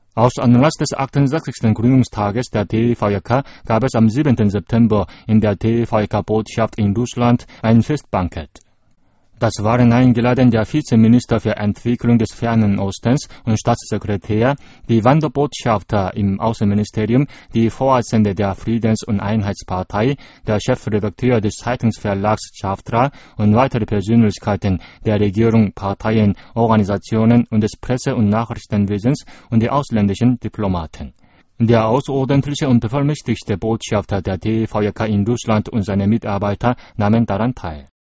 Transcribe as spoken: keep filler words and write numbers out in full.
Aus Anlass des achtundsechzigsten Gründungstages der D V J K gab es am siebenten September in der D V J K-Botschaft in Russland ein Festbankett. Das waren eingeladen der Vizeminister für Entwicklung des Fernen Ostens und Staatssekretär, die Wanderbotschafter im Außenministerium, die Vorsitzende der Friedens- und Einheitspartei, der Chefredakteur des Zeitungsverlags Chavtra und weitere Persönlichkeiten der Regierung, Parteien, Organisationen und des Presse- und Nachrichtenwesens und die ausländischen Diplomaten. Der außerordentliche und bevollmächtigte Botschafter der D V J K in Russland und seine Mitarbeiter nahmen daran teil.